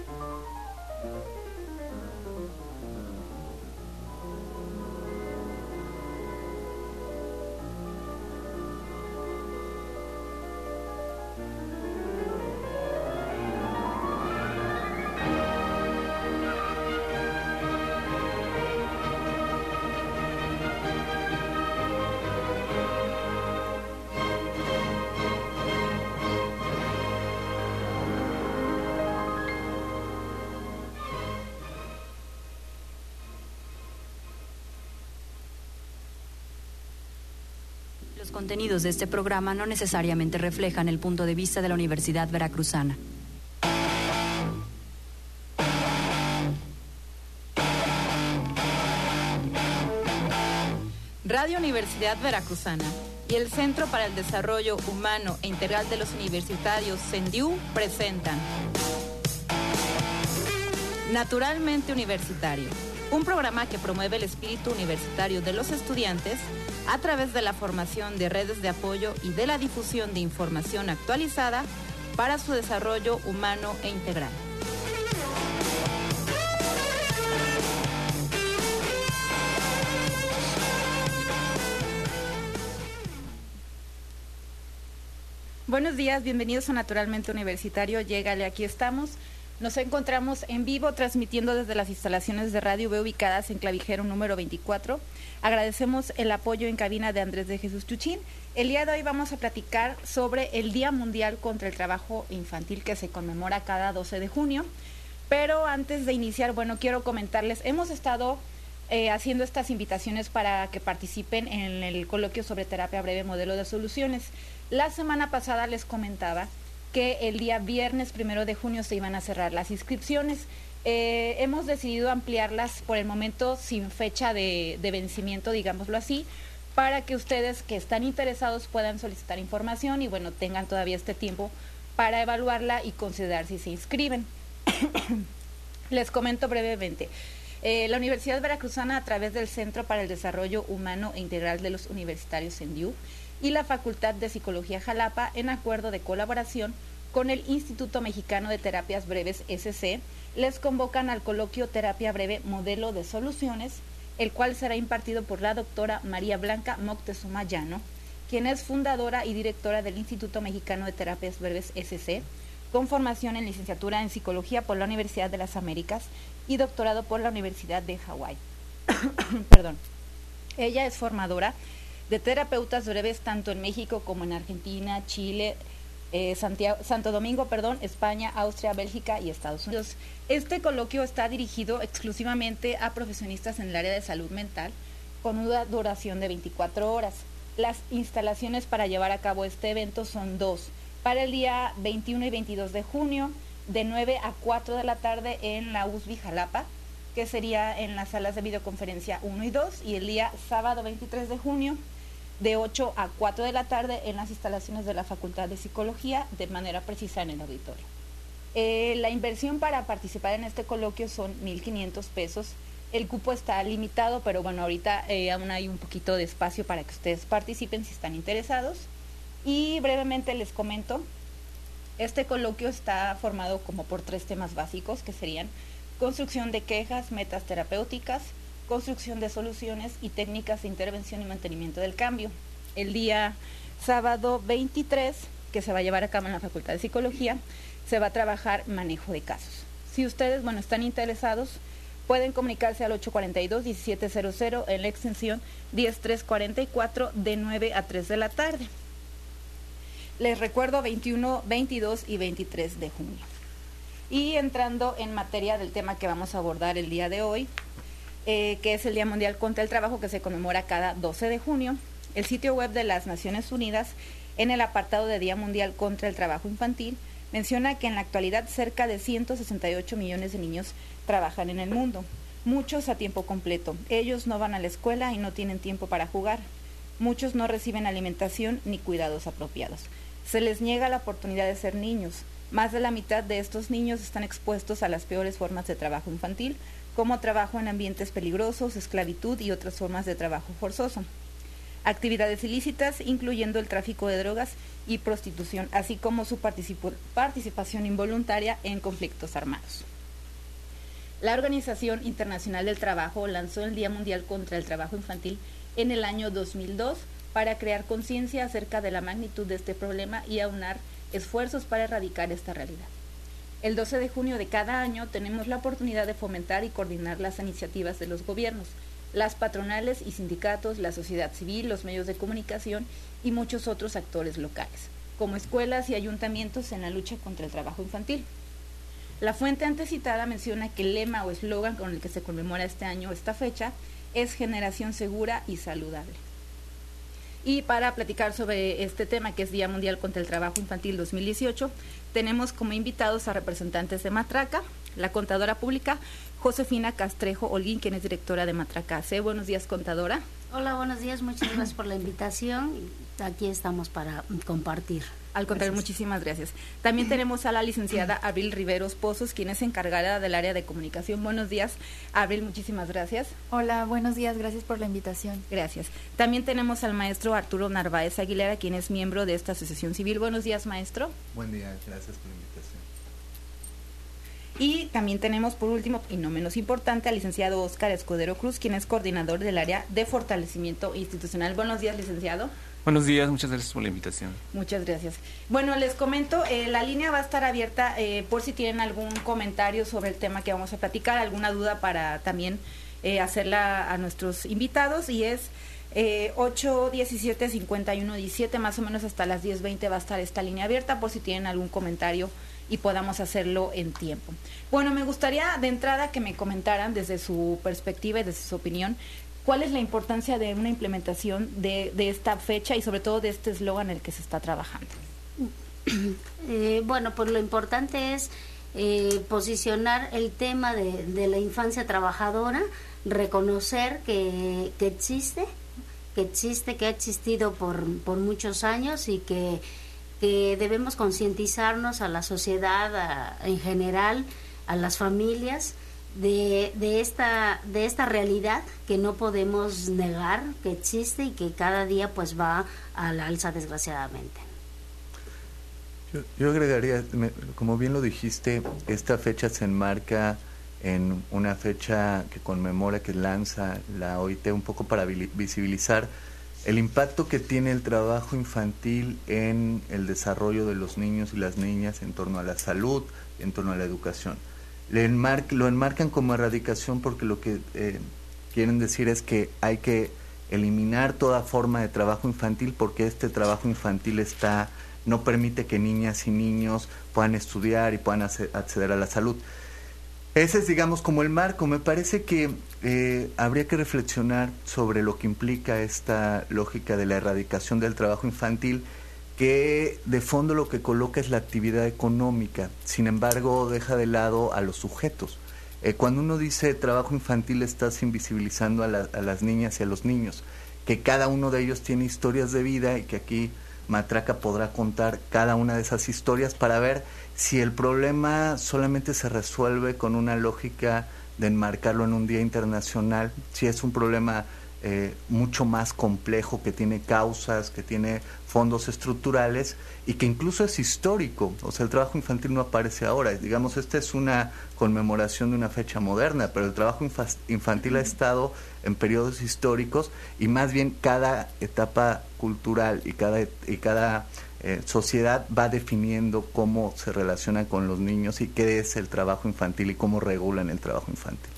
Los contenidos de este programa no necesariamente reflejan el punto de vista de la Universidad Veracruzana. Radio Universidad Veracruzana y el Centro para el Desarrollo Humano e Integral de los Universitarios, CENDIU, presentan Naturalmente Universitario, un programa que promueve el espíritu universitario de los estudiantes a través de la formación de redes de apoyo y de la difusión de información actualizada para su desarrollo humano e integral. Buenos días, bienvenidos a Naturalmente Universitario. Llégale, aquí estamos. Nos encontramos en vivo transmitiendo desde las instalaciones de Radio B ubicadas en Clavijero número 24. Agradecemos el apoyo en cabina de Andrés de Jesús Chuchín. El día de hoy vamos a platicar sobre el Día Mundial contra el Trabajo Infantil que se conmemora cada 12 de junio. Pero antes de iniciar, quiero comentarles, hemos estado haciendo estas invitaciones para que participen en el coloquio sobre terapia breve, modelo de soluciones. La semana pasada les comentaba que el día viernes 1 de junio se iban a cerrar las inscripciones. Hemos decidido ampliarlas por el momento sin fecha de vencimiento, digámoslo así, para que ustedes que están interesados puedan solicitar información y tengan todavía este tiempo para evaluarla y considerar si se inscriben. Les comento brevemente. La Universidad Veracruzana, a través del Centro para el Desarrollo Humano e Integral de los Universitarios, CENDIU, y la Facultad de Psicología Jalapa, en acuerdo de colaboración con el Instituto Mexicano de Terapias Breves, SC, les convocan al coloquio Terapia Breve Modelo de Soluciones, el cual será impartido por la doctora María Blanca Moctezuma Llano, quien es fundadora y directora del Instituto Mexicano de Terapias Breves, SC, con formación en licenciatura en Psicología por la Universidad de las Américas y doctorado por la Universidad de Hawái. Perdón. Ella es formadora de terapeutas breves tanto en México como en Argentina, Chile, Santo Domingo, España, Austria, Bélgica y Estados Unidos. Este coloquio está dirigido exclusivamente a profesionistas en el área de salud mental con una duración de 24 horas. Las instalaciones para llevar a cabo este evento son dos, para el día 21 y 22 de junio, de 9 a 4 de la tarde en la USB Jalapa, que sería en las salas de videoconferencia 1 y 2, y el día sábado 23 de junio, de 8 a 4 de la tarde en las instalaciones de la Facultad de Psicología, de manera precisa en el auditorio. La inversión para participar en este coloquio son 1,500 pesos. El cupo está limitado, pero ahorita aún hay un poquito de espacio para que ustedes participen si están interesados. Y brevemente les comento, este coloquio está formado como por 3 temas básicos, que serían construcción de quejas, metas terapéuticas, construcción de soluciones y técnicas de intervención y mantenimiento del cambio. El día sábado 23, que se va a llevar a cabo en la Facultad de Psicología, se va a trabajar manejo de casos. Si ustedes, están interesados, pueden comunicarse al 842-1700 en la extensión 10344 de 9 a 3 de la tarde. Les recuerdo 21, 22 y 23 de junio. Y entrando en materia del tema que vamos a abordar el día de hoy, que es el Día Mundial contra el Trabajo, que se conmemora cada 12 de junio, el sitio web de las Naciones Unidas, en el apartado de Día Mundial contra el Trabajo Infantil, menciona que en la actualidad cerca de 168 millones de niños trabajan en el mundo, muchos a tiempo completo. Ellos no van a la escuela y no tienen tiempo para jugar. Muchos no reciben alimentación ni cuidados apropiados. Se les niega la oportunidad de ser niños. Más de la mitad de estos niños están expuestos a las peores formas de trabajo infantil, como trabajo en ambientes peligrosos, esclavitud y otras formas de trabajo forzoso. Actividades ilícitas, incluyendo el tráfico de drogas y prostitución, así como su participación involuntaria en conflictos armados. La Organización Internacional del Trabajo lanzó el Día Mundial contra el Trabajo Infantil en el año 2002 para crear conciencia acerca de la magnitud de este problema y aunar esfuerzos para erradicar esta realidad. El 12 de junio de cada año tenemos la oportunidad de fomentar y coordinar las iniciativas de los gobiernos, las patronales y sindicatos, la sociedad civil, los medios de comunicación y muchos otros actores locales, como escuelas y ayuntamientos en la lucha contra el trabajo infantil. La fuente antes citada menciona que el lema o eslogan con el que se conmemora este año esta fecha es generación segura y saludable. Y para platicar sobre este tema, que es Día Mundial contra el Trabajo Infantil 2018, tenemos como invitados a representantes de Matraca, la contadora pública Josefina Castrejo Holguín, quien es directora de Matraca AC. Buenos días, contadora. Hola, buenos días, muchas gracias por la invitación. Aquí estamos para compartir. Al contrario, muchísimas gracias. También tenemos a la licenciada Abril Riveros Pozos, quien es encargada del área de comunicación. Buenos días, Abril, muchísimas gracias. Hola, buenos días, gracias por la invitación. Gracias. También tenemos al maestro Arturo Narváez Aguilera, quien es miembro de esta asociación civil. Buenos días, maestro. Buen día, gracias por la invitación. Y también tenemos, por último, y no menos importante, al licenciado Óscar Escudero Cruz, quien es coordinador del área de fortalecimiento institucional. Buenos días, licenciado. Buenos días, muchas gracias por la invitación. Muchas gracias. Bueno, les comento, la línea va a estar abierta por si tienen algún comentario sobre el tema que vamos a platicar, alguna duda para también hacerla a nuestros invitados, y es 817-5117, más o menos hasta las 10:20 va a estar esta línea abierta por si tienen algún comentario y podamos hacerlo en tiempo. Bueno, me gustaría de entrada que me comentaran desde su perspectiva y desde su opinión, ¿cuál es la importancia de una implementación de esta fecha y sobre todo de este eslogan en el que se está trabajando? Bueno, pues lo importante es posicionar el tema de la infancia trabajadora, reconocer que existe, que ha existido por muchos años y que debemos concientizarnos a la sociedad en general, a las familias, de esta realidad que no podemos negar que existe y que cada día pues va al alza, desgraciadamente. Yo agregaría, como bien lo dijiste, esta fecha se enmarca en una fecha que conmemora, que lanza la OIT un poco para visibilizar el impacto que tiene el trabajo infantil en el desarrollo de los niños y las niñas en torno a la salud, en torno a la educación. Lo enmarcan como erradicación porque lo que quieren decir es que hay que eliminar toda forma de trabajo infantil, porque este trabajo infantil no permite que niñas y niños puedan estudiar y puedan acceder a la salud. Ese es, digamos, como el marco. Me parece que habría que reflexionar sobre lo que implica esta lógica de la erradicación del trabajo infantil, que de fondo lo que coloca es la actividad económica, sin embargo deja de lado a los sujetos. Cuando uno dice trabajo infantil, estás invisibilizando a las niñas y a los niños, que cada uno de ellos tiene historias de vida y que aquí Matraca podrá contar cada una de esas historias para ver si el problema solamente se resuelve con una lógica de enmarcarlo en un día internacional, si es un problema mucho más complejo, que tiene causas, que tiene fondos estructurales y que incluso es histórico. O sea, el trabajo infantil no aparece ahora. Digamos, esta es una conmemoración de una fecha moderna, pero el trabajo infantil ha estado en periodos históricos, y más bien cada etapa cultural y cada sociedad va definiendo cómo se relaciona con los niños y qué es el trabajo infantil y cómo regulan el trabajo infantil.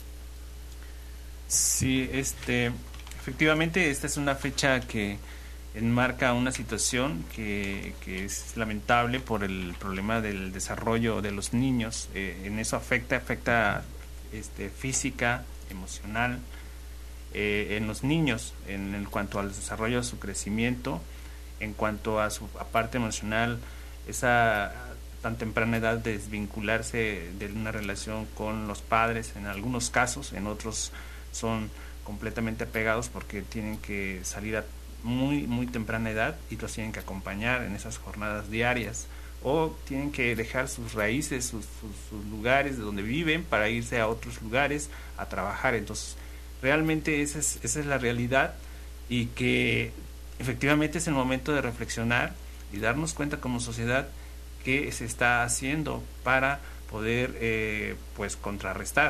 Sí, efectivamente esta es una fecha que enmarca una situación que es lamentable por el problema del desarrollo de los niños. En eso afecta física, emocional, en los niños, en cuanto al desarrollo de su crecimiento, en cuanto a su parte emocional, esa tan temprana edad de desvincularse de una relación con los padres, en algunos casos, en otros son completamente apegados porque tienen que salir a muy muy temprana edad y los tienen que acompañar en esas jornadas diarias, o tienen que dejar sus raíces, sus lugares de donde viven para irse a otros lugares a trabajar. Entonces realmente esa es la realidad, y que efectivamente es el momento de reflexionar y darnos cuenta como sociedad qué se está haciendo para poder pues contrarrestar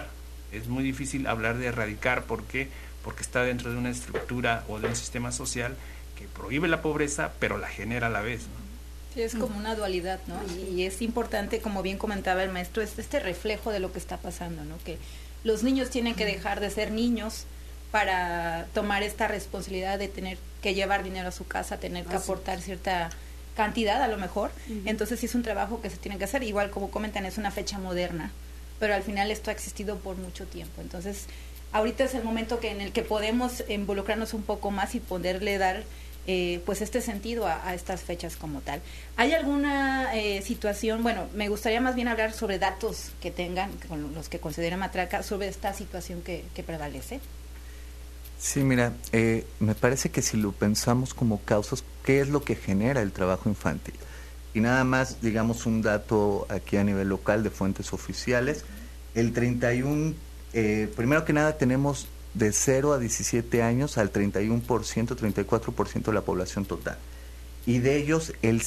es muy difícil hablar de erradicar. ¿Por qué? Porque está dentro de una estructura o de un sistema social que prohíbe la pobreza, pero la genera a la vez, ¿no? Sí, es como una dualidad, ¿no? Y es importante, como bien comentaba el maestro, este reflejo de lo que está pasando, ¿no? Que los niños tienen que dejar de ser niños para tomar esta responsabilidad de tener que llevar dinero a su casa, tener que aportar cierta cantidad a lo mejor. Entonces sí es un trabajo que se tiene que hacer. Igual, como comentan, es una fecha moderna, pero al final esto ha existido por mucho tiempo. Entonces ahorita es el momento en el que podemos involucrarnos un poco más y poderle dar pues este sentido a estas fechas como tal. ¿Hay alguna situación? Bueno, me gustaría más bien hablar sobre datos que tengan, con los que considera Matraca, sobre esta situación que prevalece. Sí, mira, me parece que si lo pensamos como causas, ¿qué es lo que genera el trabajo infantil? Y nada más, digamos, un dato aquí a nivel local de fuentes oficiales. El 31, primero que nada, tenemos de 0 a 17 años al 31%, 34% de la población total. Y de ellos, el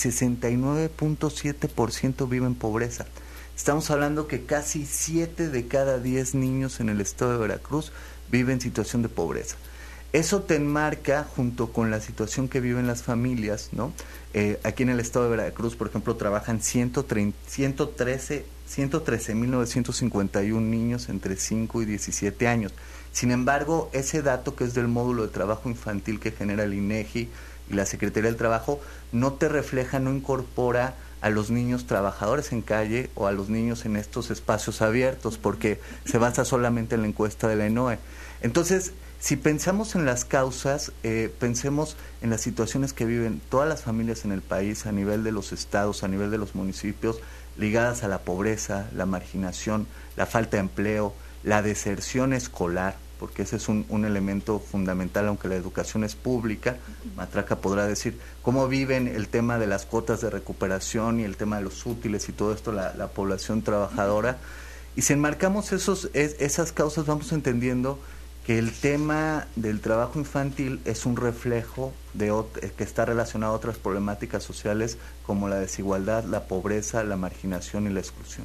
69.7% vive en pobreza. Estamos hablando que casi 7 de cada 10 niños en el estado de Veracruz viven en situación de pobreza. Eso te enmarca junto con la situación que viven las familias, ¿no? Aquí en el estado de Veracruz, por ejemplo, trabajan 113.951 niños entre 5 y 17 años. Sin embargo, ese dato que es del módulo de trabajo infantil que genera el INEGI y la Secretaría del Trabajo, no te refleja, no incorpora a los niños trabajadores en calle o a los niños en estos espacios abiertos, porque se basa solamente en la encuesta de la ENOE. Entonces, si pensamos en las causas, pensemos en las situaciones que viven todas las familias en el país, a nivel de los estados, a nivel de los municipios, ligadas a la pobreza, la marginación, la falta de empleo, la deserción escolar, porque ese es un elemento fundamental, aunque la educación es pública. Matraca podrá decir cómo viven el tema de las cuotas de recuperación y el tema de los útiles y todo esto, la población trabajadora. Y si enmarcamos esas causas, vamos entendiendo que el tema del trabajo infantil es un reflejo que está relacionado a otras problemáticas sociales como la desigualdad, la pobreza, la marginación y la exclusión.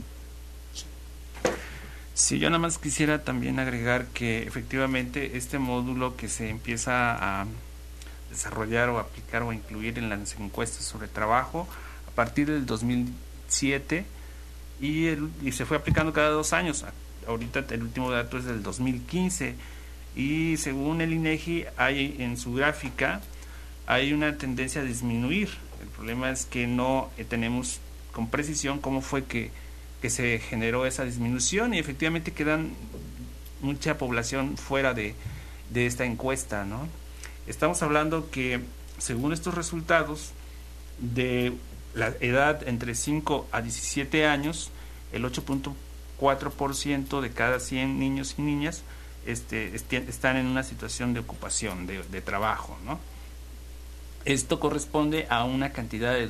Sí, yo nada más quisiera también agregar que efectivamente este módulo que se empieza a desarrollar o aplicar o incluir en las encuestas sobre trabajo a partir del 2007 y se fue aplicando cada 2 años. Ahorita el último dato es del 2015 y según el INEGI hay en su gráfica hay una tendencia a disminuir. El problema es que no tenemos con precisión cómo fue que se generó esa disminución y efectivamente quedan mucha población fuera de esta encuesta, ¿no? Estamos hablando que según estos resultados de la edad entre 5 a 17 años, el 8.4% de cada 100 niños y niñas están en una situación de ocupación, de trabajo, ¿no? Esto corresponde a una cantidad de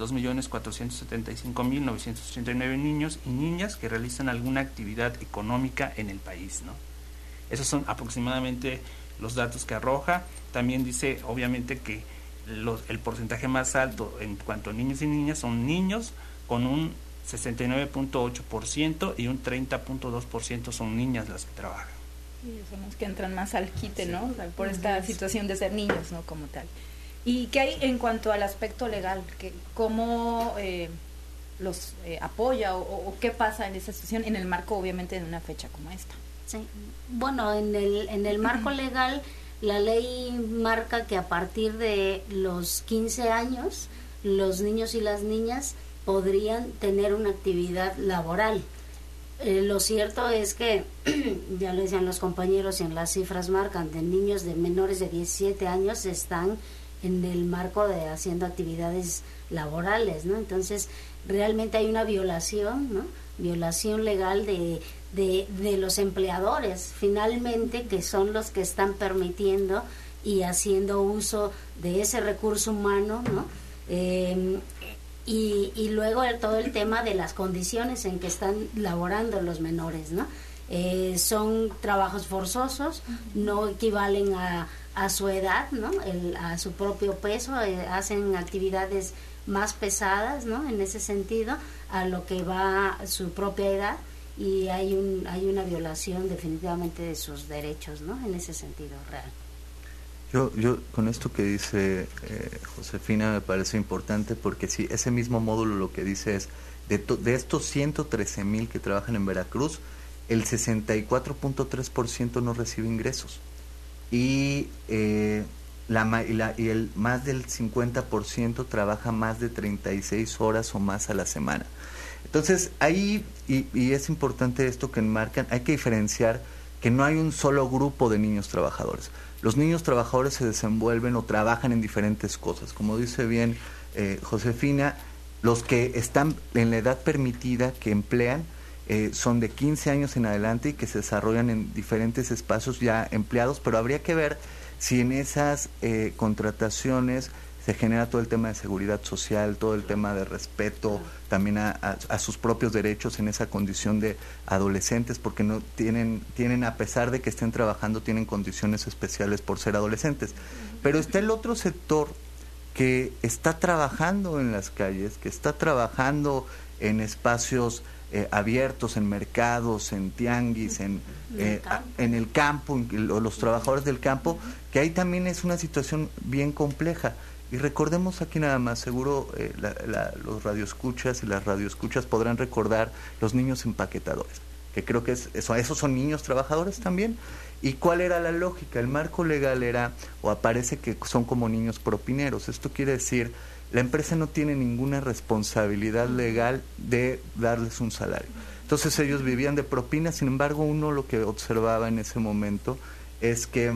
2.475.989 niños y niñas que realizan alguna actividad económica en el país, ¿no? Esos son aproximadamente los datos que arroja. También dice, obviamente, que el porcentaje más alto en cuanto a niños y niñas son niños con un 69.8% y un 30.2% son niñas las que trabajan. Sí, son los que entran más al quite, ¿no? O sea, por esta situación de ser niños, ¿no? Como tal. ¿Y qué hay en cuanto al aspecto legal? ¿Cómo los apoya o qué pasa en esa situación en el marco, obviamente, de una fecha como esta? Sí. Bueno, en el marco legal, la ley marca que a partir de los 15 años, los niños y las niñas podrían tener una actividad laboral. Lo cierto es que, ya lo decían los compañeros, y en las cifras marcan, de niños de menores de 17 años están en el marco de haciendo actividades laborales, ¿no? Entonces, realmente hay una violación, ¿no? Violación legal de los empleadores, finalmente, que son los que están permitiendo y haciendo uso de ese recurso humano, ¿no? Y luego todo el tema de las condiciones en que están laborando los menores, ¿no? Son trabajos forzosos, no equivalen a su edad, ¿no? A su propio peso, hacen actividades más pesadas, ¿no? En ese sentido, a lo que va su propia edad, y hay una violación definitivamente de sus derechos, ¿no? En ese sentido real. Yo con esto que dice Josefina me parece importante, porque sí, ese mismo módulo lo que dice es, de estos 113,000 que trabajan en Veracruz, el 64.3% no recibe ingresos, y el más del 50% trabaja más de 36 horas o más a la semana. Entonces ahí, y es importante esto que enmarcan, hay que diferenciar que no hay un solo grupo de niños trabajadores. Los niños trabajadores se desenvuelven o trabajan en diferentes cosas. Como dice bien Josefina, los que están en la edad permitida que emplean son de 15 años en adelante y que se desarrollan en diferentes espacios ya empleados, pero habría que ver si en esas contrataciones se genera todo el tema de seguridad social, todo el tema de respeto también a sus propios derechos en esa condición de adolescentes, porque no tienen, a pesar de que estén trabajando, tienen condiciones especiales por ser adolescentes. Pero está el otro sector que está trabajando en las calles, que está trabajando en espacios abiertos, en mercados, en tianguis, en el campo, los trabajadores del campo, que ahí también es una situación bien compleja. Y recordemos aquí nada más, seguro los radioescuchas y las radioescuchas podrán recordar los niños empaquetadores, que creo que esos son niños trabajadores también. ¿Y cuál era la lógica? El marco legal era, o aparece que son como niños propineros. Esto quiere decir, la empresa no tiene ninguna responsabilidad legal de darles un salario. Entonces ellos vivían de propina. Sin embargo, uno lo que observaba en ese momento es que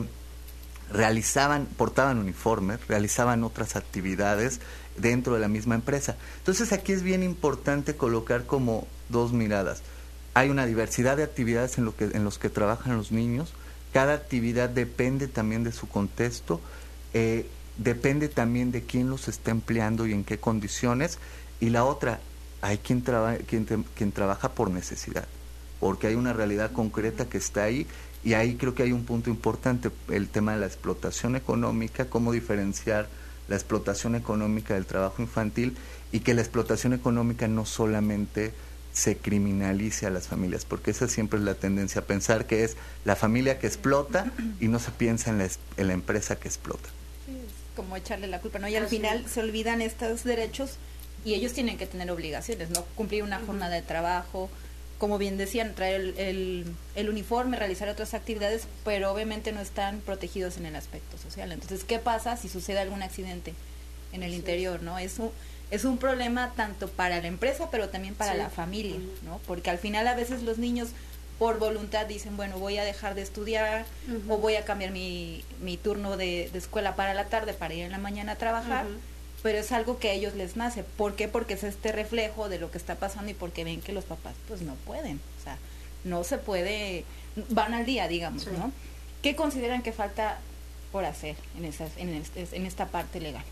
portaban uniformes, realizaban otras actividades dentro de la misma empresa. Entonces aquí es bien importante colocar como dos miradas. Hay una diversidad de actividades en los que trabajan los niños. Cada actividad depende también de su contexto, depende también de quién los está empleando y en qué condiciones. Y la otra, hay quien trabaja por necesidad, porque hay una realidad concreta que está ahí. Y ahí creo que hay un punto importante, el tema de la explotación económica, cómo diferenciar la explotación económica del trabajo infantil, y que la explotación económica no solamente se criminalice a las familias, porque esa siempre es la tendencia, a pensar que es la familia que explota y no se piensa en la empresa que explota. Sí, es como echarle la culpa, ¿no? Y al final se olvidan estos derechos y ellos tienen que tener obligaciones, ¿no? Cumplir una jornada de trabajo, como bien decían, traer el uniforme, realizar otras actividades, pero obviamente no están protegidos en el aspecto social. Entonces, ¿qué pasa si sucede algún accidente en el interior, no? Es un problema tanto para la empresa, pero también para la familia, ¿no? Porque al final a veces los niños por voluntad dicen, bueno, voy a dejar de estudiar o voy a cambiar mi turno de escuela para la tarde para ir en la mañana a trabajar. Pero es algo que a ellos les nace. ¿Por qué? Porque es este reflejo de lo que está pasando y porque ven que los papás pues no pueden, o sea, no se puede, van al día, digamos, ¿no? ¿Qué consideran que falta por hacer en esta parte legal?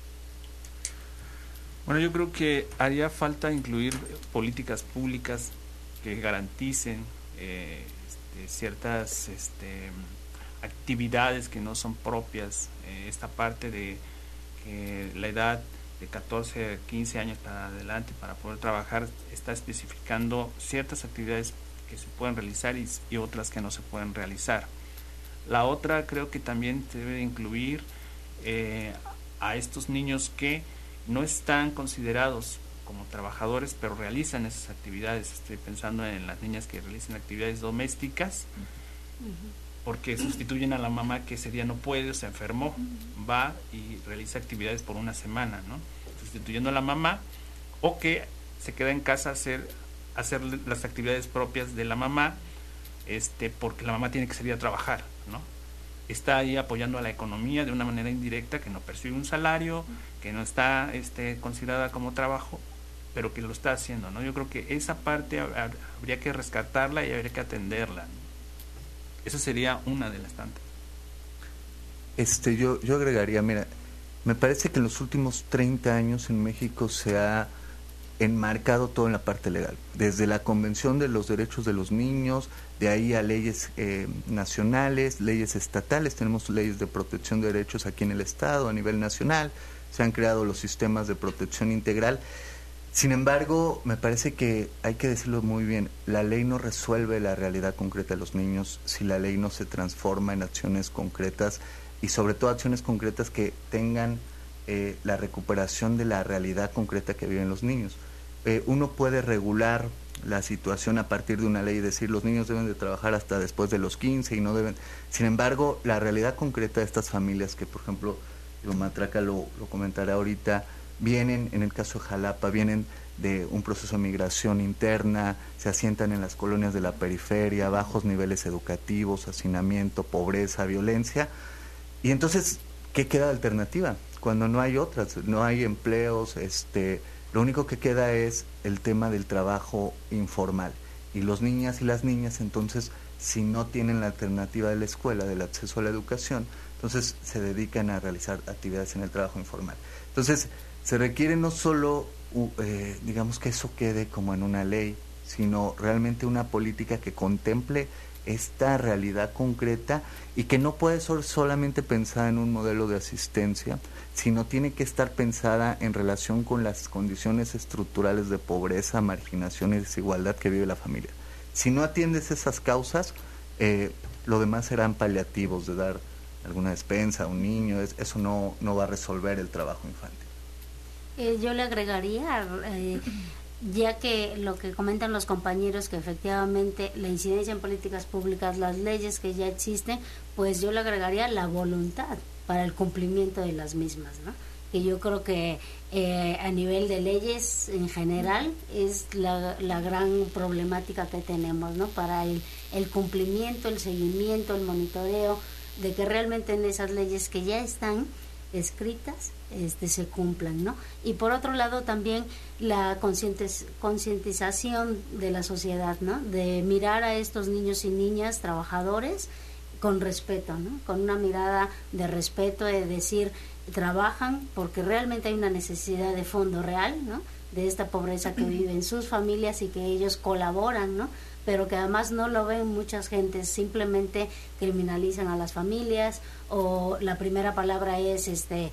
Bueno, yo creo que haría falta incluir políticas públicas que garanticen ciertas actividades que no son propias, esta parte de la edad de 14 a 15 años para adelante para poder trabajar está especificando ciertas actividades que se pueden realizar y otras que no se pueden realizar. La otra, creo que también se debe incluir a estos niños que no están considerados como trabajadores, pero realizan esas actividades. Estoy pensando en las niñas que realizan actividades domésticas, porque sustituyen a la mamá que ese día no puede o se enfermó, va y realiza actividades por una semana, ¿no? Sustituyendo a la mamá, o que se queda en casa a hacer las actividades propias de la mamá, porque la mamá tiene que salir a trabajar, ¿no? Está ahí apoyando a la economía de una manera indirecta, que no percibe un salario, que no está considerada como trabajo, pero que lo está haciendo, ¿no? Yo creo que esa parte habría que rescatarla y habría que atenderla, ¿no? Esa sería una de las tantas. Yo agregaría, mira, me parece que en los últimos 30 años en México se ha enmarcado todo en la parte legal, desde la Convención de los Derechos de los Niños, de ahí a leyes nacionales, leyes estatales. Tenemos leyes de protección de derechos aquí en el Estado, a nivel nacional, se han creado los sistemas de protección integral. Sin embargo, me parece que hay que decirlo muy bien, la ley no resuelve la realidad concreta de los niños si la ley no se transforma en acciones concretas y sobre todo acciones concretas que tengan la recuperación de la realidad concreta que viven los niños. Uno puede regular la situación a partir de una ley y decir los niños deben de trabajar hasta después de los 15 y no deben. Sin embargo, la realidad concreta de estas familias que, por ejemplo, Matraca lo comentará ahorita, vienen, en el caso de Jalapa, vienen de un proceso de migración interna, se asientan en las colonias de la periferia, bajos niveles educativos, hacinamiento, pobreza, violencia. Y entonces, ¿qué queda de alternativa? Cuando no hay otras, no hay empleos, lo único que queda es el tema del trabajo informal. Y los niñas y las niñas, entonces, si no tienen la alternativa de la escuela, del acceso a la educación, entonces se dedican a realizar actividades en el trabajo informal. Entonces, se requiere no solo, digamos, que eso quede como en una ley, sino realmente una política que contemple esta realidad concreta y que no puede ser solamente pensada en un modelo de asistencia, sino tiene que estar pensada en relación con las condiciones estructurales de pobreza, marginación y desigualdad que vive la familia. Si no atiendes esas causas, lo demás serán paliativos de dar alguna despensa a un niño, eso no va a resolver el trabajo infantil. Yo le agregaría, ya que lo que comentan los compañeros, que efectivamente la incidencia en políticas públicas, las leyes que ya existen, pues yo le agregaría la voluntad para el cumplimiento de las mismas, ¿no? Que yo creo que a nivel de leyes en general es la gran problemática que tenemos, ¿no? Para el cumplimiento, el seguimiento, el monitoreo, de que realmente en esas leyes que ya están escritas se cumplan, ¿no? Y por otro lado también la concientización de la sociedad, ¿no? De mirar a estos niños y niñas trabajadores con respeto, ¿no? Con una mirada de respeto, de decir, trabajan porque realmente hay una necesidad de fondo real, ¿no? De esta pobreza que viven sus familias y que ellos colaboran, ¿no? Pero que además no lo ven muchas gentes, simplemente criminalizan a las familias, o la primera palabra es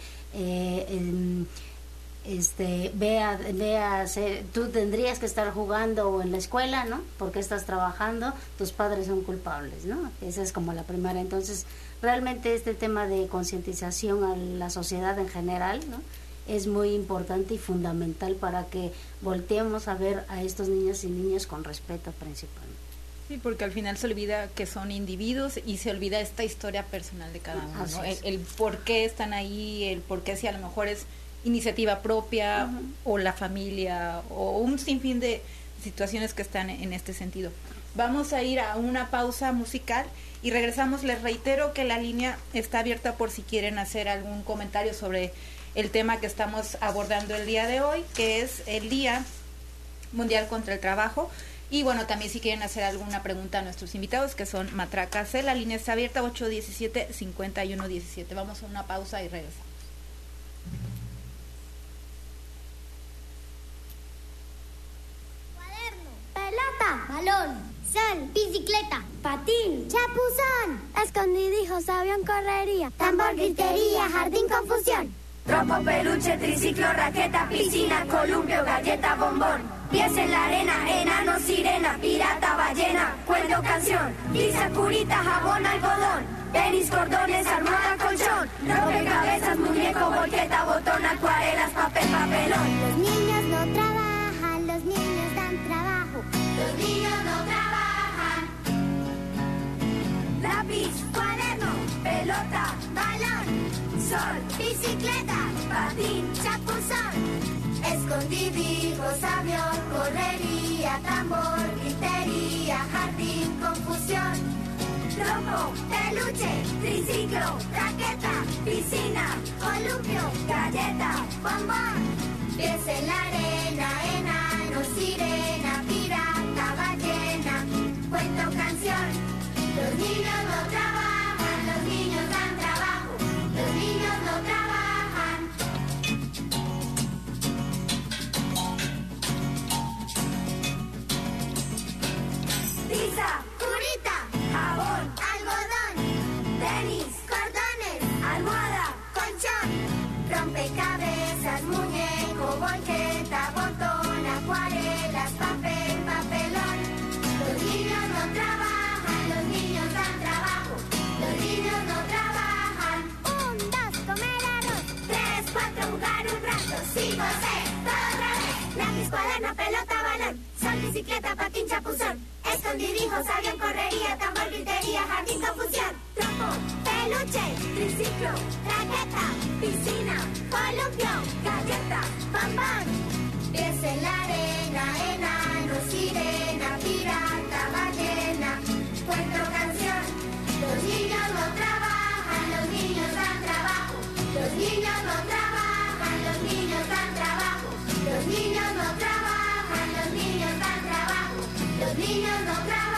tú tendrías que estar jugando en la escuela, ¿no? Porque estás trabajando, tus padres son culpables, ¿no? Esa es como la primera. Entonces, realmente este tema de concientización a la sociedad en general, ¿no? Es muy importante y fundamental para que volteemos a ver a estos niños y niñas con respeto principalmente. Sí, porque al final se olvida que son individuos y se olvida esta historia personal de cada uno, ¿no? El por qué están ahí, el por qué si a lo mejor es iniciativa propia o la familia o un sinfín de situaciones que están en este sentido. Vamos a ir a una pausa musical y regresamos. Les reitero que la línea está abierta por si quieren hacer algún comentario sobre el tema que estamos abordando el día de hoy, que es el Día Mundial contra el Trabajo. Y bueno, también si quieren hacer alguna pregunta a nuestros invitados, que son Matraca C, la línea está abierta, 817-5117. Vamos a una pausa y regresamos. Cuaderno, pelota, balón, sal, bicicleta, patín, chapuzón, escondidijos, avión, correría, tambor, gritería, jardín, confusión. Tropo, peluche, triciclo, raqueta, piscina, columpio, galleta, bombón. Pies en la arena, enano, sirena, pirata, ballena, cuento, canción. Tiza, curita, jabón, algodón. Tenis, cordones, almohada, colchón. Rompecabezas, muñeco, volqueta, botón, acuarelas, papel, papelón. Los niños no trabajan, los niños dan trabajo. Los niños no trabajan. Lápiz, cuaderno, pelota, balón. Sol, bicicleta, patín, chapuzón. Escondidijos, avión, correría, tambor, gritería, jardín, confusión. Trompo, peluche, triciclo, raqueta, piscina, columpio, galleta, bombón. Pies en la arena, enano, sirena, pirata, ballena, cuento, canción. Los niños no trabajan, los niños dan trabajo. Los niños no trabajan. Tiza, curita, jabón, algodón, tenis, cordones, almohada, colchón, rompecabezas, muñeco, volqueta, botón, cuaderno, pelota, balón, sol, bicicleta, patín, chapuzón, escondidijos, avión, correría, tambor, gritería, jardín, confusión, trompo, peluche, triciclo, raqueta, piscina, columpio, galleta, bambán, pies en la arena, enano, sirena, pirata, ballena, cuento, canción. Los niños no trabajan, los niños dan trabajo. Los niños no trabajan, los niños dan trabajo. Los niños no trabajan, los niños dan trabajo. Los niños no trabajan.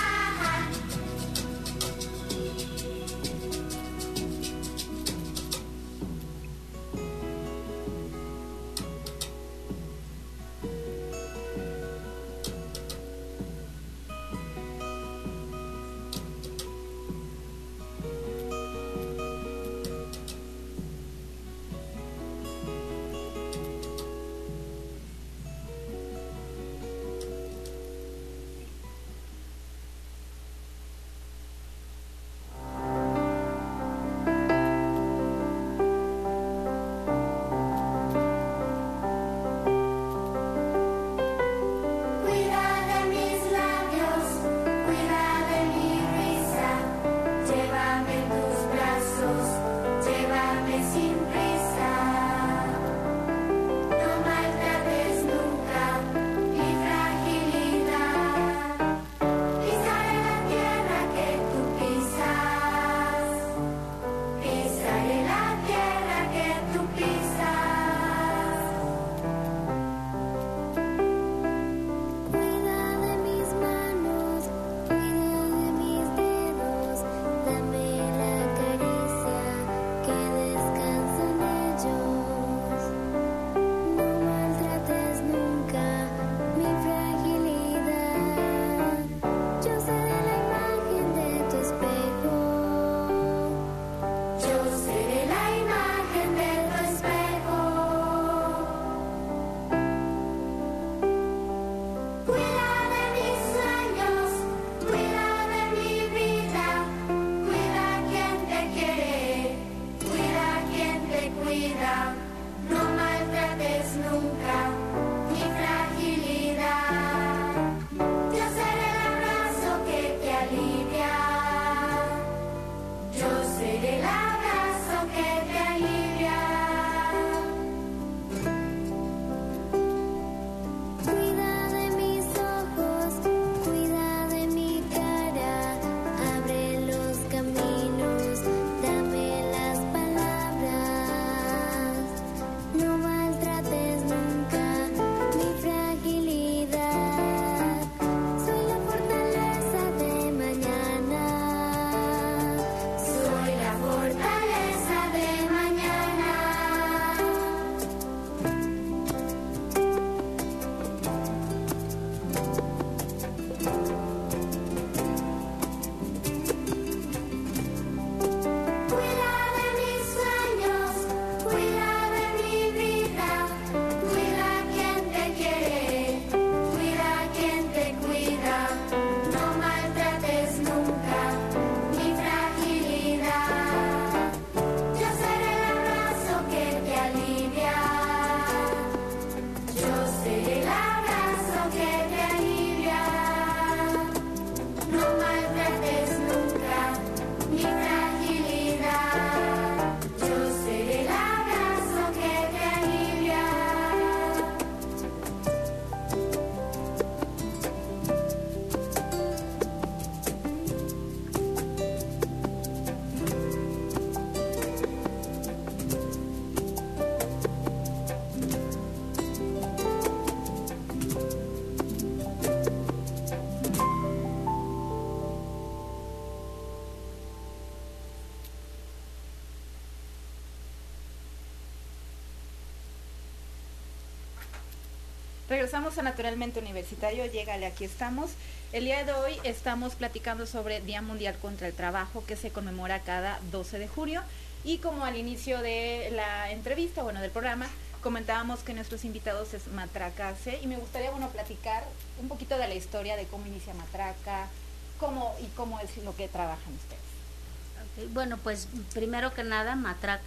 Regresamos a Naturalmente Universitario, llégale, aquí estamos. El día de hoy estamos platicando sobre Día Mundial contra el Trabajo, que se conmemora cada 12 de junio. Y como al inicio de la entrevista, del programa, comentábamos que nuestros invitados es Matraca AC, y me gustaría, platicar un poquito de la historia de cómo inicia Matraca, cómo es lo que trabajan ustedes. Okay. Bueno, pues primero que nada, Matraca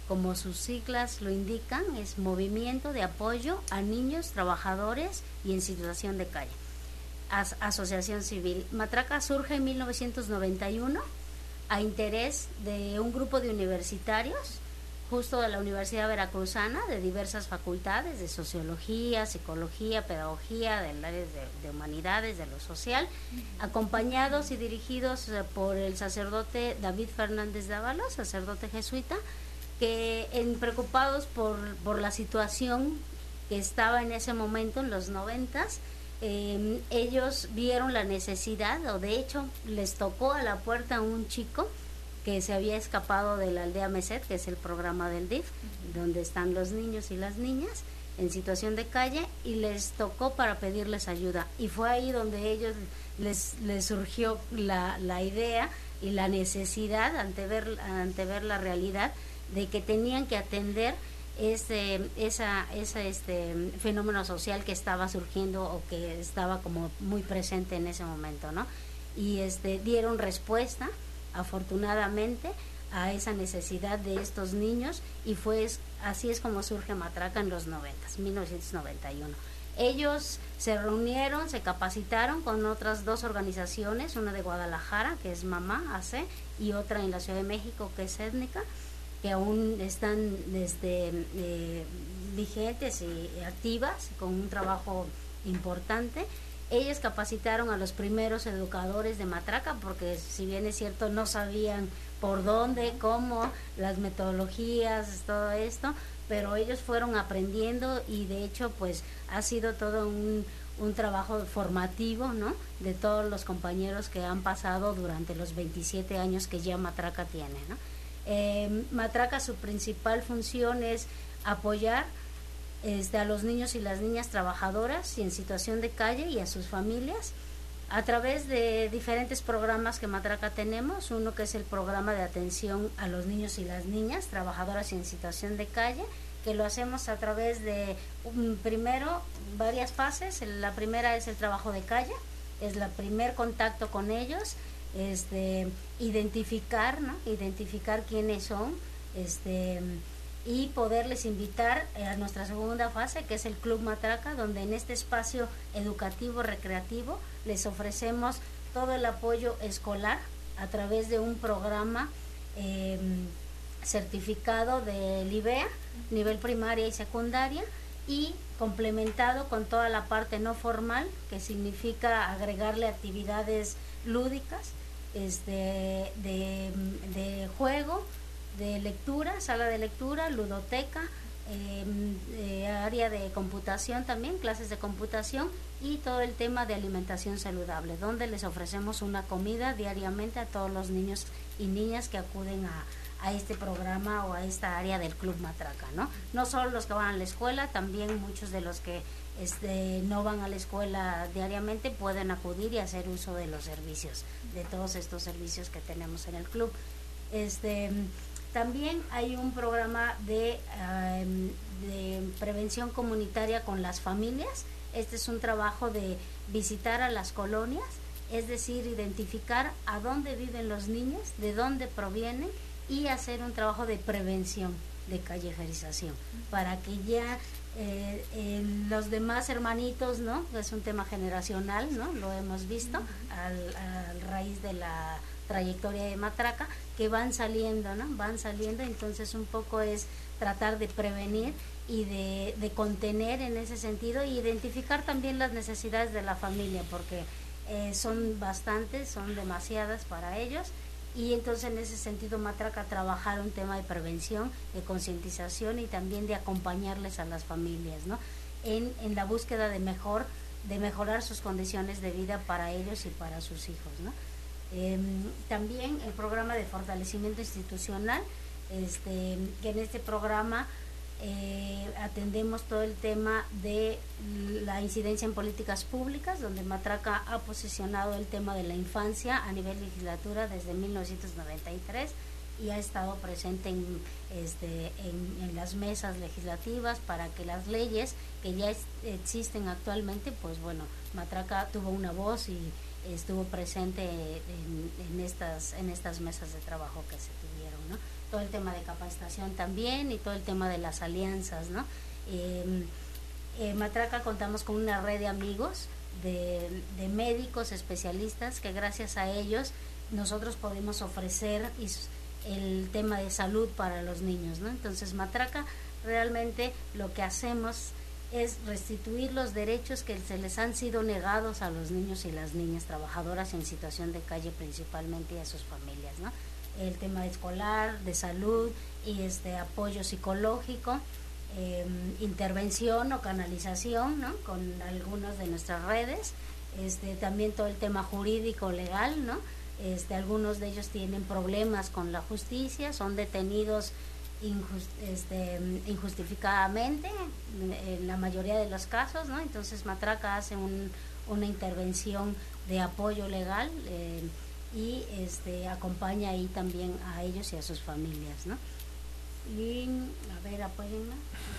como sus siglas lo indican, es Movimiento de Apoyo a Niños Trabajadores y en Situación de Calle, asociación civil. Matraca surge en 1991 a interés de un grupo de universitarios, justo de la Universidad Veracruzana, de diversas facultades, de sociología, psicología, pedagogía, del área de humanidades, de lo social, acompañados y dirigidos por el sacerdote David Fernández Dávalos, sacerdote jesuita, que preocupados por la situación que estaba en ese momento, en los 90s, ellos vieron la necesidad, o de hecho les tocó a la puerta un chico que se había escapado de la aldea Meset, que es el programa del DIF, donde están los niños y las niñas en situación de calle, y les tocó para pedirles ayuda. Y fue ahí donde ellos les surgió la idea y la necesidad, ante ver la realidad, de que tenían que atender ese fenómeno social que estaba surgiendo o que estaba como muy presente en ese momento, ¿no? Y dieron respuesta, afortunadamente, a esa necesidad de estos niños, y así es como surge Matraca en los 1991. Ellos se reunieron, se capacitaron con otras dos organizaciones, una de Guadalajara, que es Mamá AC, y otra en la Ciudad de México, que es Étnica, que aún están vigentes y activas, con un trabajo importante. Ellos capacitaron a los primeros educadores de Matraca, porque si bien es cierto no sabían por dónde, cómo, las metodologías, todo esto, pero ellos fueron aprendiendo, y de hecho pues ha sido todo un trabajo formativo, ¿no?, de todos los compañeros que han pasado durante los 27 años que ya Matraca tiene, ¿no? Matraca, su principal función es apoyar a los niños y las niñas trabajadoras y en situación de calle y a sus familias a través de diferentes programas que Matraca tenemos. Uno que es el programa de atención a los niños y las niñas trabajadoras y en situación de calle, que lo hacemos a través de primero varias fases. La primera es el trabajo de calle, es el primer contacto con ellos, identificar quiénes son, y poderles invitar a nuestra segunda fase, que es el Club Matraca, donde en este espacio educativo recreativo les ofrecemos todo el apoyo escolar a través de un programa certificado del IBEA, nivel primaria y secundaria, y complementado con toda la parte no formal, que significa agregarle actividades lúdicas, de juego, de lectura, sala de lectura, ludoteca, área de computación también, clases de computación, y todo el tema de alimentación saludable, donde les ofrecemos una comida diariamente a todos los niños y niñas que acuden a este programa o a esta área del Club Matraca, ¿no? No solo los que van a la escuela, también muchos de los que no van a la escuela diariamente pueden acudir y hacer uso de los servicios, de todos estos servicios que tenemos en el club. También hay un programa de prevención comunitaria con las familias. Este es un trabajo de visitar a las colonias, es decir, identificar a dónde viven los niños, de dónde provienen, y hacer un trabajo de prevención de callejerización, para que ya los demás hermanitos, ¿no?, es un tema generacional, ¿no?, lo hemos visto a raíz de la trayectoria de Matraca, que van saliendo, entonces un poco es tratar de prevenir y de contener en ese sentido, y identificar también las necesidades de la familia, porque son bastantes, son demasiadas para ellos, y entonces en ese sentido Matraca trabajar un tema de prevención, de concientización y también de acompañarles a las familias, ¿no?, en la búsqueda de mejorar sus condiciones de vida para ellos y para sus hijos, ¿no? También el programa de fortalecimiento institucional, que en este programa atendemos todo el tema de la incidencia en políticas públicas, donde Matraca ha posicionado el tema de la infancia a nivel legislatura desde 1993 y ha estado presente en las mesas legislativas para que las leyes que ya existen actualmente, pues bueno, Matraca tuvo una voz y estuvo presente en estas mesas de trabajo que se tuvieron, ¿no? Todo el tema de capacitación también y todo el tema de las alianzas, ¿no? Matraca contamos con una red de amigos, de médicos especialistas, que gracias a ellos nosotros podemos ofrecer el tema de salud para los niños, ¿no? Entonces Matraca realmente lo que hacemos es restituir los derechos que se les han sido negados a los niños y las niñas trabajadoras en situación de calle principalmente, y a sus familias, ¿no? El tema escolar, de salud y apoyo psicológico, intervención o canalización, ¿no? Con algunas de nuestras redes, también todo el tema jurídico legal, ¿no? Algunos de ellos tienen problemas con la justicia, son detenidos injustificadamente en la mayoría de los casos, ¿no? Entonces Matraca hace una intervención de apoyo legal y acompaña ahí también a ellos y a sus familias, ¿no? Y a ver, apóyenme.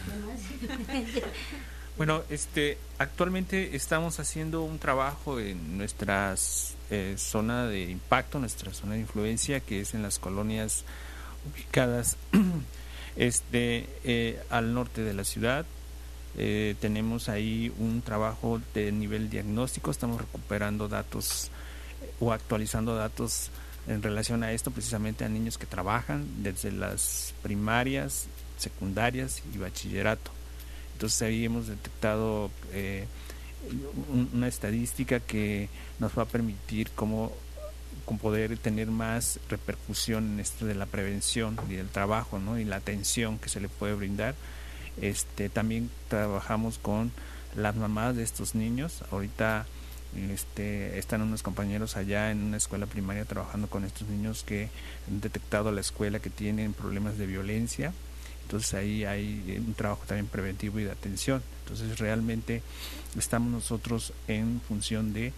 Bueno, actualmente estamos haciendo un trabajo en nuestra zona de impacto, nuestra zona de influencia, que es en las colonias ubicadas al norte de la ciudad. Tenemos ahí un trabajo de nivel diagnóstico, estamos recuperando datos o actualizando datos en relación a esto, precisamente a niños que trabajan desde las primarias, secundarias y bachillerato. Entonces ahí hemos detectado una estadística que nos va a permitir con poder tener más repercusión en esto de la prevención y del trabajo, ¿no? Y la atención que se le puede brindar. También trabajamos con las mamás de estos niños. Ahorita están unos compañeros allá en una escuela primaria trabajando con estos niños que han detectado a la escuela que tienen problemas de violencia. Entonces ahí hay un trabajo también preventivo y de atención. Entonces realmente estamos nosotros en función de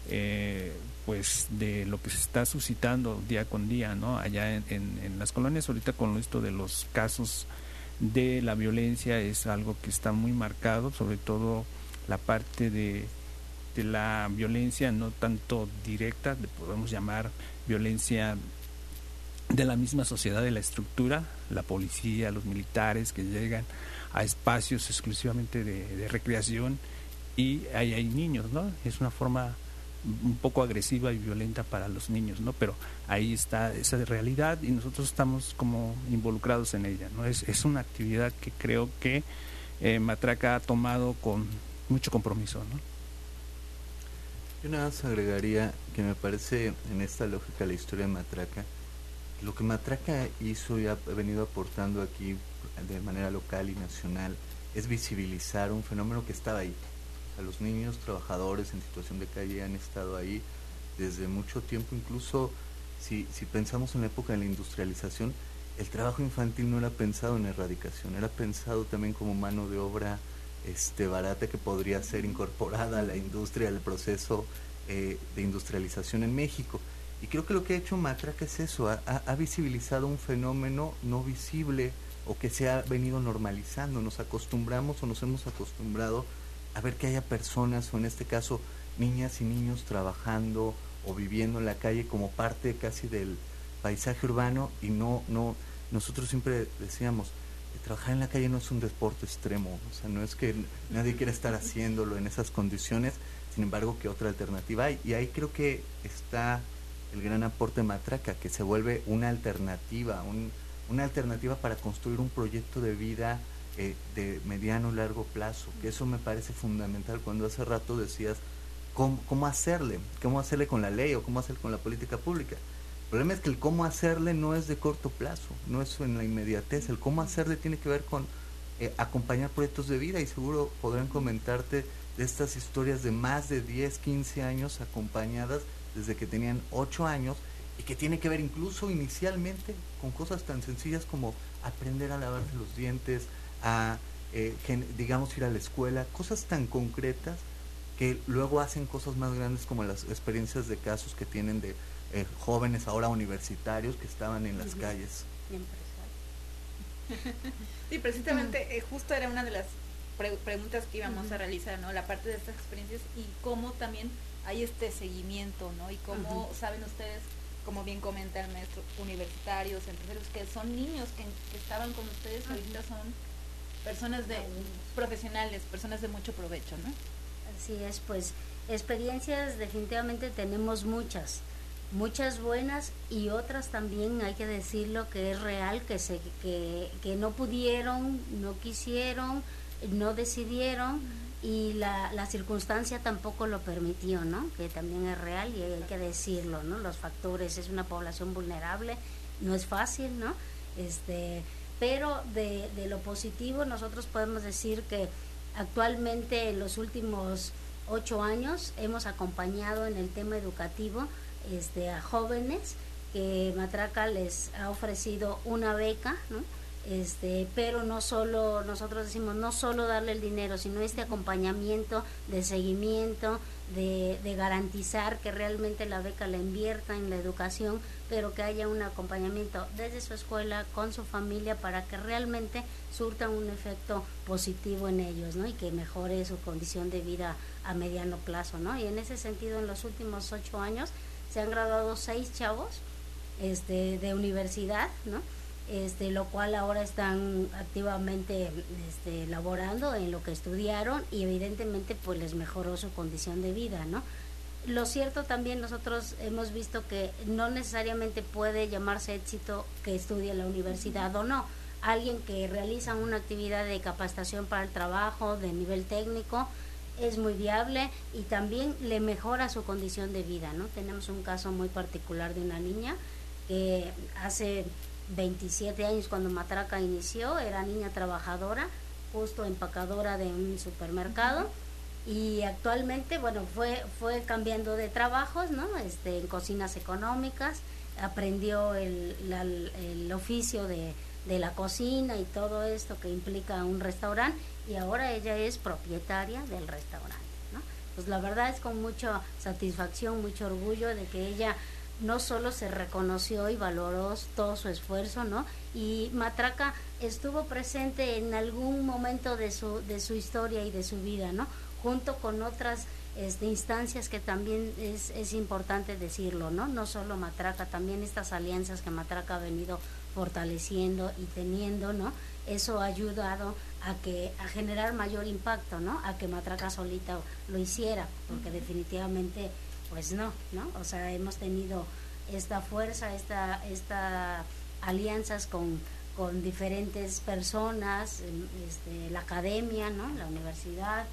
de lo que se está suscitando día con día, ¿no? Allá en las colonias. Ahorita con esto de los casos de la violencia es algo que está muy marcado, sobre todo la parte de la violencia no tanto directa, podemos llamar violencia de la misma sociedad, de la estructura, la policía, los militares que llegan a espacios exclusivamente de recreación, y ahí hay niños, ¿no? Es una forma un poco agresiva y violenta para los niños, ¿no? Pero ahí está esa realidad y nosotros estamos como involucrados en ella, ¿no? Es una actividad que creo que Matraca ha tomado con mucho compromiso, ¿no? Yo nada más agregaría que me parece en esta lógica la historia de Matraca, lo que Matraca hizo y ha venido aportando aquí de manera local y nacional es visibilizar un fenómeno que estaba ahí. O sea, los niños trabajadores en situación de calle han estado ahí desde mucho tiempo. Incluso si pensamos en la época de la industrialización, el trabajo infantil no era pensado en erradicación, era pensado también como mano de obra barata que podría ser incorporada a la industria, al proceso de industrialización en México. Y creo que lo que ha hecho Matraca es eso, ha visibilizado un fenómeno no visible o que se ha venido normalizando. Nos acostumbramos o nos hemos acostumbrado a ver que haya personas, o en este caso niñas y niños trabajando o viviendo en la calle como parte casi del paisaje urbano, y nosotros siempre decíamos, trabajar en la calle no es un deporte extremo, o sea, no es que nadie quiera estar haciéndolo en esas condiciones, sin embargo, ¿qué otra alternativa hay? Y ahí creo que está el gran aporte de Matraca, que se vuelve una alternativa, una alternativa para construir un proyecto de vida de mediano y largo plazo, que eso me parece fundamental. Cuando hace rato decías cómo hacerle con la ley o cómo hacerle con la política pública. El problema es que el cómo hacerle no es de corto plazo, no es en la inmediatez. El cómo hacerle tiene que ver con acompañar proyectos de vida, y seguro podrán comentarte de estas historias de más de 10, 15 años acompañadas desde que tenían 8 años, y que tiene que ver incluso inicialmente con cosas tan sencillas como aprender a lavarse los dientes, a digamos ir a la escuela, cosas tan concretas que luego hacen cosas más grandes, como las experiencias de casos que tienen de jóvenes ahora universitarios que estaban en las calles. Sí, precisamente justo era una de las preguntas que íbamos a realizar, ¿no? La parte de estas experiencias y cómo también hay este seguimiento, ¿no? Y cómo saben ustedes, como bien comenta el maestro, universitarios, empresarios, que son niños que estaban con ustedes, ahorita son personas profesionales, personas de mucho provecho, ¿no? Así es, pues experiencias definitivamente tenemos muchas buenas y otras también, hay que decirlo, que es real, que no pudieron, no quisieron, no decidieron y la circunstancia tampoco lo permitió, ¿no? Que también es real y hay que decirlo, ¿no? Los factores, es una población vulnerable, no es fácil, ¿no? Pero de lo positivo nosotros podemos decir que actualmente en los últimos 8 años hemos acompañado en el tema educativo a jóvenes que Matraca les ha ofrecido una beca, ¿no? Pero no solo, nosotros decimos, no solo darle el dinero, sino este acompañamiento de seguimiento, de garantizar que realmente la beca la invierta en la educación, pero que haya un acompañamiento desde su escuela, con su familia, para que realmente surta un efecto positivo en ellos, ¿no? Y que mejore su condición de vida a mediano plazo, ¿no? Y en ese sentido, en los últimos 8 años, se han graduado 6 chavos de universidad, ¿no? Lo cual ahora están activamente laborando en lo que estudiaron y evidentemente pues les mejoró su condición de vida, ¿no? Lo cierto también, nosotros hemos visto que no necesariamente puede llamarse éxito que estudie en la universidad o no. Alguien que realiza una actividad de capacitación para el trabajo de nivel técnico es muy viable y también le mejora su condición de vida, ¿no? Tenemos un caso muy particular de una niña que hace 27 años, cuando Matraca inició, era niña trabajadora, justo empacadora de un supermercado, y actualmente, bueno, fue cambiando de trabajos, ¿no? En cocinas económicas, aprendió el oficio de la cocina y todo esto que implica un restaurante, y ahora ella es propietaria del restaurante, ¿no? Pues la verdad es con mucha satisfacción, mucho orgullo de que ella no solo se reconoció y valoró todo su esfuerzo, ¿no? Y Matraca estuvo presente en algún momento de su historia y de su vida, ¿no? Junto con otras instancias que también es importante decirlo, ¿no? No solo Matraca, también estas alianzas que Matraca ha venido fortaleciendo y teniendo, ¿no? Eso ha ayudado a generar mayor impacto, ¿no? A que Matraca solita lo hiciera, porque definitivamente pues no, o sea, hemos tenido esta fuerza, esta alianzas con diferentes personas, la academia, ¿no? La universidad,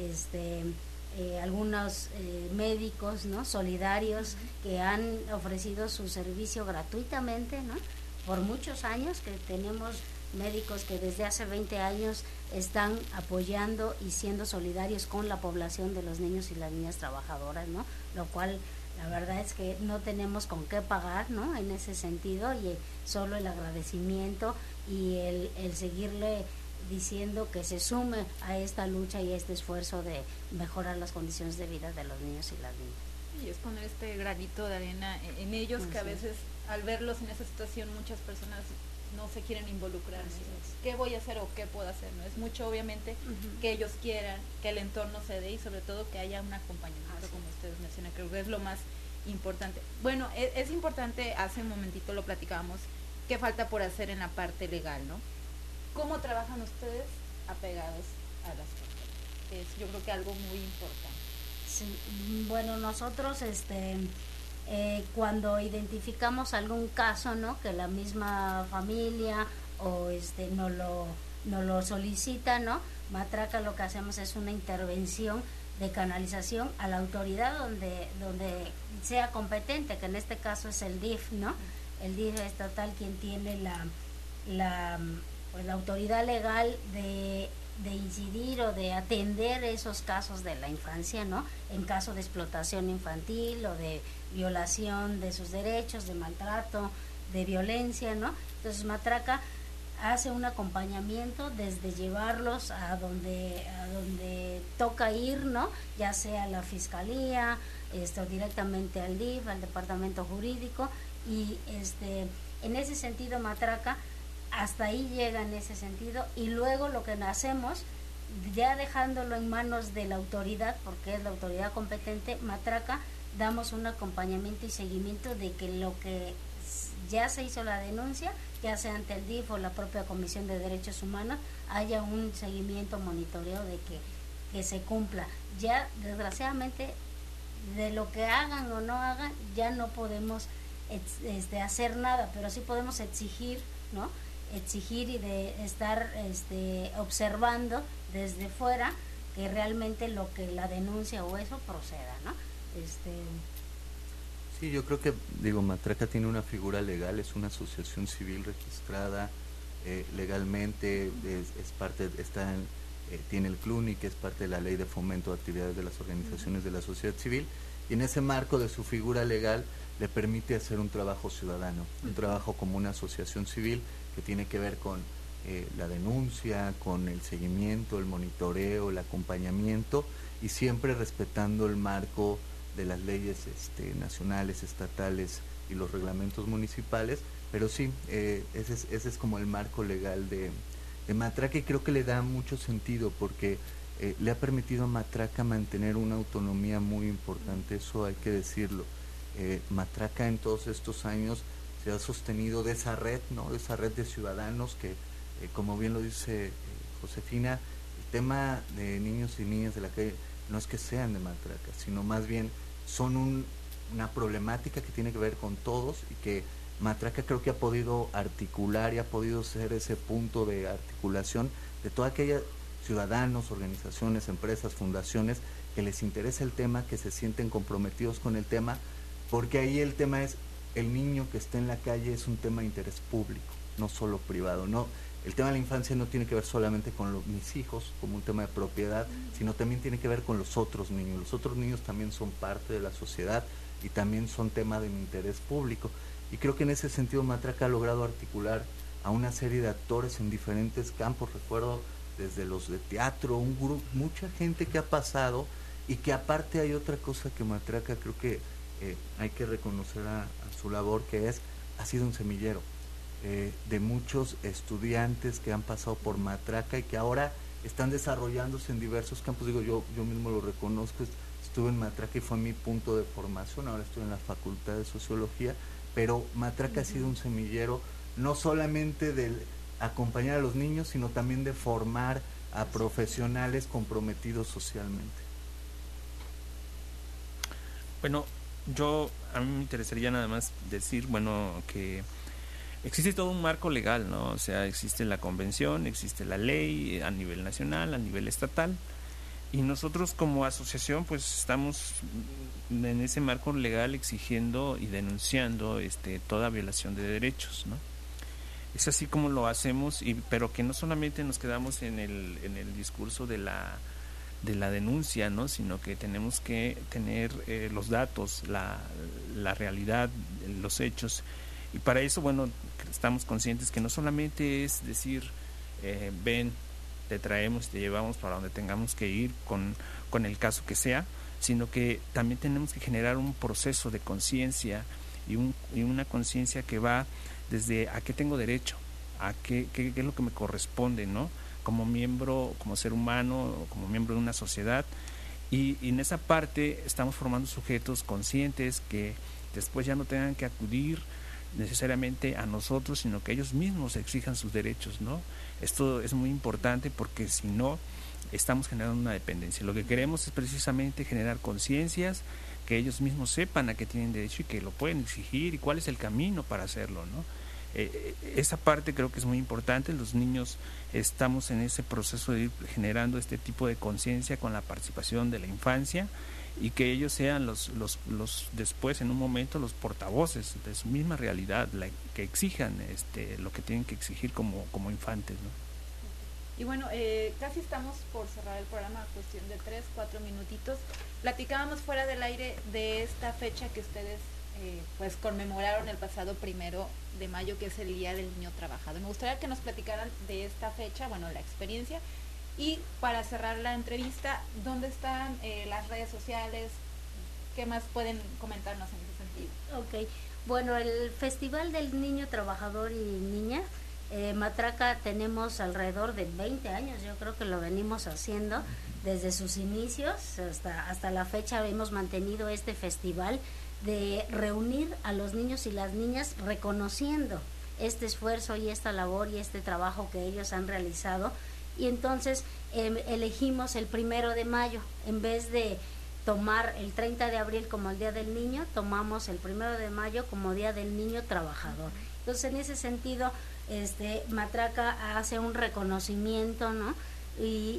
algunos médicos, ¿no? Solidarios que han ofrecido su servicio gratuitamente, ¿no? Por muchos años, que tenemos médicos que desde hace 20 años están apoyando y siendo solidarios con la población de los niños y las niñas trabajadoras, ¿no? Lo cual la verdad es que no tenemos con qué pagar, ¿no? En ese sentido, y solo el agradecimiento y el seguirle diciendo que se sume a esta lucha y a este esfuerzo de mejorar las condiciones de vida de los niños y las niñas. Y es poner este granito de arena en ellos, que a veces al verlos en esa situación muchas personas no se quieren involucrar. ¿Qué voy a hacer o qué puedo hacer? ¿No? Es mucho, obviamente, que ellos quieran, que el entorno se dé y sobre todo que haya un acompañamiento, como ustedes mencionan. Creo que es lo más importante. Bueno, es importante, hace un momentito lo platicábamos, qué falta por hacer en la parte legal, ¿no? ¿Cómo trabajan ustedes apegados a las personas? Es, yo creo que algo muy importante. Sí, bueno, nosotros cuando identificamos algún caso, ¿no? Que la misma familia o no lo solicita, ¿no? Matraca lo que hacemos es una intervención de canalización a la autoridad donde sea competente, que en este caso es el DIF, ¿no? El DIF estatal quien tiene la autoridad legal de incidir o de atender esos casos de la infancia, ¿no? En caso de explotación infantil o de violación de sus derechos, de maltrato, de violencia, ¿no? Entonces Matraca hace un acompañamiento desde llevarlos a donde toca ir, ¿no? Ya sea a la fiscalía, o directamente al DIF, al departamento jurídico, y en ese sentido Matraca hasta ahí llega en ese sentido, y luego lo que hacemos ya dejándolo en manos de la autoridad, porque es la autoridad competente, Matraca, damos un acompañamiento y seguimiento de que lo que ya se hizo la denuncia, ya sea ante el DIF o la propia Comisión de Derechos Humanos, haya un seguimiento, monitoreo de que se cumpla. Ya, desgraciadamente, de lo que hagan o no hagan, ya no podemos hacer nada, pero sí podemos exigir, ¿no? Exigir y de estar observando desde fuera que realmente lo que la denuncia o eso proceda, ¿no? Sí, yo creo que, Matraca tiene una figura legal, es una asociación civil registrada legalmente, es parte, tiene el CLUNI, que es parte de la Ley de Fomento de Actividades de las Organizaciones de la Sociedad Civil, y en ese marco de su figura legal le permite hacer un trabajo ciudadano, un trabajo como una asociación civil que tiene que ver con la denuncia, con el seguimiento, el monitoreo, el acompañamiento, y siempre respetando el marco de las leyes nacionales, estatales y los reglamentos municipales, pero sí, ese es como el marco legal de Matraca, y creo que le da mucho sentido porque le ha permitido a Matraca mantener una autonomía muy importante, eso hay que decirlo. Matraca en todos estos años se ha sostenido de esa red, ¿no? De esa red de ciudadanos que, como bien lo dice Josefina, el tema de niños y niñas de la calle no es que sean de Matraca, sino más bien son una problemática que tiene que ver con todos, y que Matraca creo que ha podido articular y ha podido ser ese punto de articulación de toda aquella ciudadanos, organizaciones, empresas, fundaciones que les interesa el tema, que se sienten comprometidos con el tema, porque ahí el tema es el niño que está en la calle, es un tema de interés público, no solo privado, no. El tema de la infancia no tiene que ver solamente con mis hijos como un tema de propiedad, sino también tiene que ver con los otros niños. Los otros niños también son parte de la sociedad y también son tema de interés público. Y creo que en ese sentido Matraca ha logrado articular a una serie de actores en diferentes campos. Recuerdo desde los de teatro, un grupo, mucha gente que ha pasado, y que aparte hay otra cosa que Matraca creo que hay que reconocer a su labor, que ha sido un semillero de muchos estudiantes que han pasado por Matraca y que ahora están desarrollándose en diversos campos. Yo mismo lo reconozco, estuve en Matraca y fue mi punto de formación, ahora estoy en la Facultad de Sociología, pero Matraca ha sido un semillero no solamente de acompañar a los niños, sino también de formar a profesionales comprometidos socialmente. Bueno, a mí me interesaría nada más decir, que existe todo un marco legal, ¿no? O sea, existe la convención, existe la ley a nivel nacional, a nivel estatal, y nosotros como asociación pues estamos en ese marco legal exigiendo y denunciando toda violación de derechos, ¿no? Es así como lo hacemos, pero que no solamente nos quedamos en el discurso de la denuncia, ¿no? Sino que tenemos que tener los datos, la realidad, los hechos. Y para eso, estamos conscientes que no solamente es decir, ven, te traemos, te llevamos para donde tengamos que ir con el caso que sea, sino que también tenemos que generar un proceso de conciencia y una conciencia que va desde a qué tengo derecho, a qué es lo que me corresponde, ¿no? Como miembro, como ser humano, como miembro de una sociedad, y en esa parte estamos formando sujetos conscientes que después ya no tengan que acudir necesariamente a nosotros, sino que ellos mismos exijan sus derechos, ¿no? Esto es muy importante porque si no, estamos generando una dependencia. Lo que queremos es precisamente generar conciencias, que ellos mismos sepan a qué tienen derecho y que lo pueden exigir y cuál es el camino para hacerlo, ¿no? Esa parte creo que es muy importante. Los niños estamos en ese proceso de ir generando este tipo de conciencia con la participación de la infancia, y que ellos sean los después en un momento los portavoces de su misma realidad, que exijan lo que tienen que exigir como infantes, ¿no? Y casi estamos por cerrar el programa, cuestión de 3-4 minutitos. Platicábamos fuera del aire de esta fecha que ustedes pues conmemoraron el pasado 1 de mayo, que es el Día del Niño Trabajador. Me gustaría que nos platicaran de esta fecha, la experiencia, y para cerrar la entrevista, ¿dónde están las redes sociales? ¿Qué más pueden comentarnos en ese sentido? Ok, el Festival del Niño Trabajador y Niña Matraca tenemos alrededor de 20 años, yo creo que lo venimos haciendo desde sus inicios hasta la fecha. Hemos mantenido este festival de reunir a los niños y las niñas reconociendo este esfuerzo y esta labor y este trabajo que ellos han realizado, y entonces elegimos el 1 de mayo, en vez de tomar el 30 de abril como el Día del Niño, tomamos el 1 de mayo como Día del Niño Trabajador. Entonces, en ese sentido, Matraca hace un reconocimiento, ¿no? Y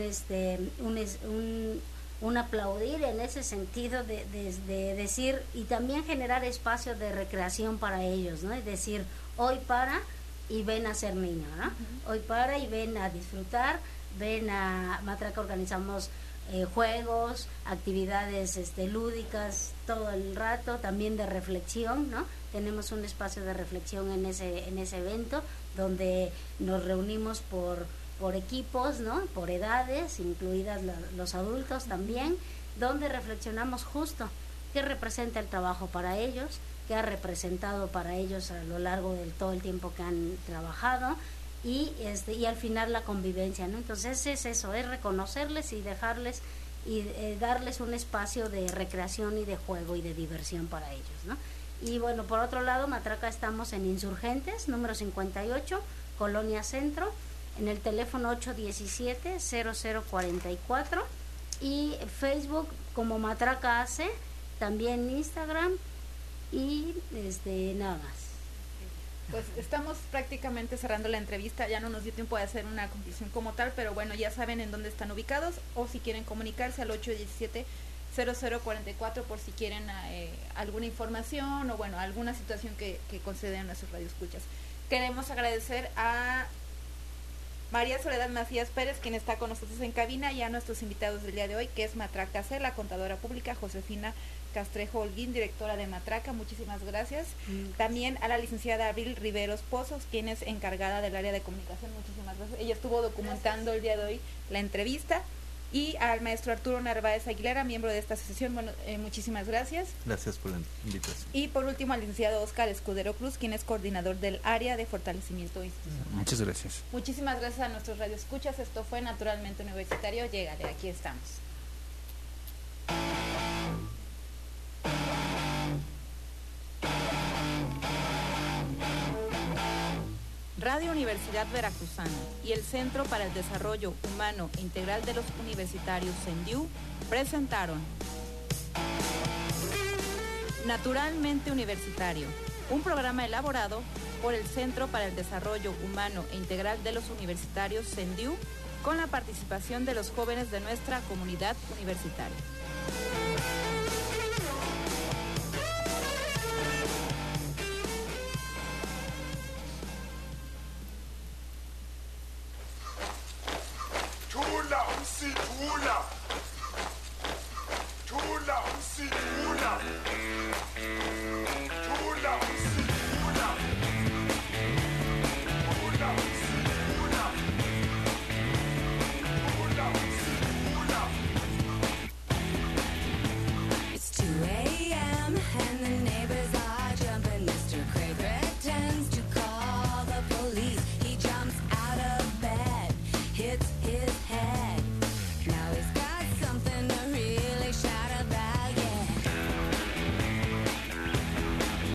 un aplaudir en ese sentido de decir, y también generar espacios de recreación para ellos, ¿no? Es decir, hoy para y ven a ser niño, ¿no? Hoy para y ven a disfrutar, ven a Matraca. Organizamos juegos, actividades lúdicas todo el rato, también de reflexión, ¿no? Tenemos un espacio de reflexión en ese evento, donde nos reunimos por equipos, ¿no? Por edades, incluidas los adultos también, donde reflexionamos justo qué representa el trabajo para ellos, qué ha representado para ellos a lo largo de todo el tiempo que han trabajado, y al final la convivencia, ¿no? Entonces es eso, es reconocerles y dejarles y darles un espacio de recreación y de juego y de diversión para ellos, ¿no? Y bueno, por otro lado, Matraca estamos en Insurgentes, número 58, Colonia Centro, en el teléfono 817-0044, y Facebook como Matraca AC, también Instagram, y nada más. Pues estamos prácticamente cerrando la entrevista, ya no nos dio tiempo de hacer una conclusión como tal, pero bueno, ya saben en dónde están ubicados, o si quieren comunicarse al 817-0044 por si quieren alguna información o bueno, alguna situación que consideren nuestros radioescuchas. Queremos agradecer a María Soledad Macías Pérez, quien está con nosotros en cabina, y a nuestros invitados del día de hoy, que es Matraca C, la contadora pública Josefina Castrejo Holguín, directora de Matraca. Muchísimas gracias. También a la licenciada Abril Riveros Pozos, quien es encargada del área de comunicación. Muchísimas gracias. Ella estuvo documentando el día de hoy la entrevista. Y al maestro Arturo Narváez Aguilera, miembro de esta asociación, bueno, muchísimas gracias. Gracias por la invitación. Y por último al licenciado Óscar Escudero Cruz, quien es coordinador del área de fortalecimiento institucional. Muchas gracias. Muchísimas gracias a nuestros radioescuchas. Esto fue Naturalmente Universitario. Llégale, aquí estamos. Radio Universidad Veracruzana y el Centro para el Desarrollo Humano e Integral de los Universitarios CENDIU presentaron Naturalmente Universitario, un programa elaborado por el Centro para el Desarrollo Humano e Integral de los Universitarios CENDIU, con la participación de los jóvenes de nuestra comunidad universitaria.